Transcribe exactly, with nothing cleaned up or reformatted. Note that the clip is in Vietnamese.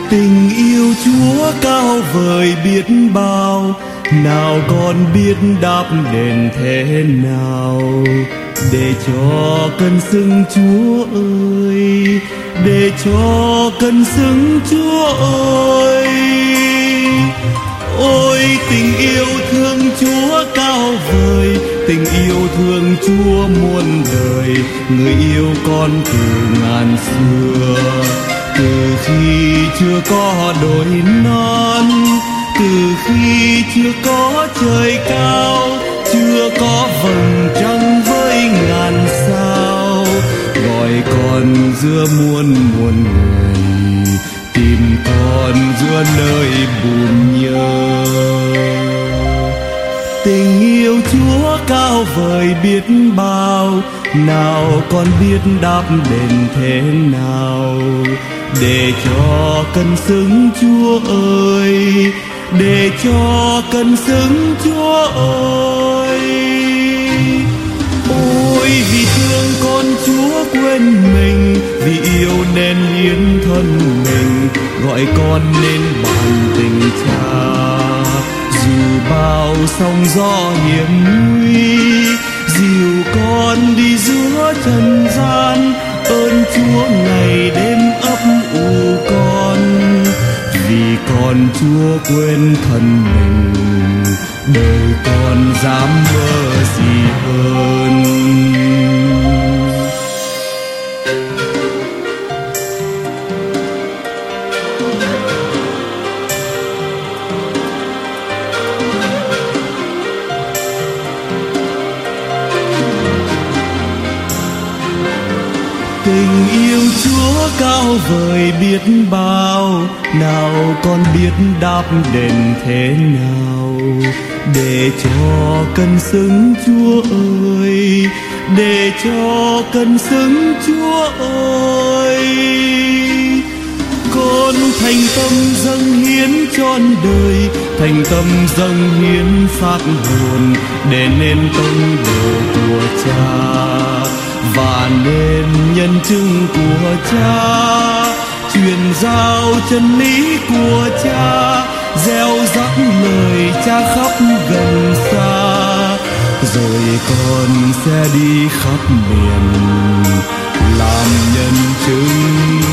Tình yêu Chúa cao vời biết bao, nào con biết đáp đền thế nào. Để cho cơn sưng Chúa ơi, để cho cơn sưng Chúa ơi. Ôi tình yêu thương Chúa cao vời, tình yêu thương Chúa muôn đời. Người yêu con từ ngàn xưa, từ khi chưa có đồi non, từ khi chưa có trời cao, chưa có vầng trăng với ngàn sao. Gọi con giữa muôn muôn người, tìm con giữa nơi buồn nhớ. Tình yêu Chúa cao vời biết bao, nào con biết đáp đền thế nào. Để cho cơn sưng Chúa ơi, để cho cơn sưng Chúa ơi. Ôi vì thương con Chúa quên mình, vì yêu nên hiến thân mình, gọi con nên bàn tình cha. Dù bao sóng gió hiểm nguy, dìu con đi giữa trần gian. Ơn Chúa ngày đêm ấp ủ con, vì con Chúa quên thân mình, đời con dám mơ gì hơn. Tình yêu Chúa cao vời biết bao, nào con biết đáp đền thế nào. Để cho cơn sưng Chúa ơi, để cho cơn sưng Chúa ơi. Con thành tâm dâng hiến trọn đời, thành tâm dâng hiến xác hồn, để nên tông đồ của Cha và nên nhân chứng của Cha, truyền giao chân lý của Cha, gieo rắc lời Cha khắp gần xa. Rồi con sẽ đi khắp miền làm nhân chứng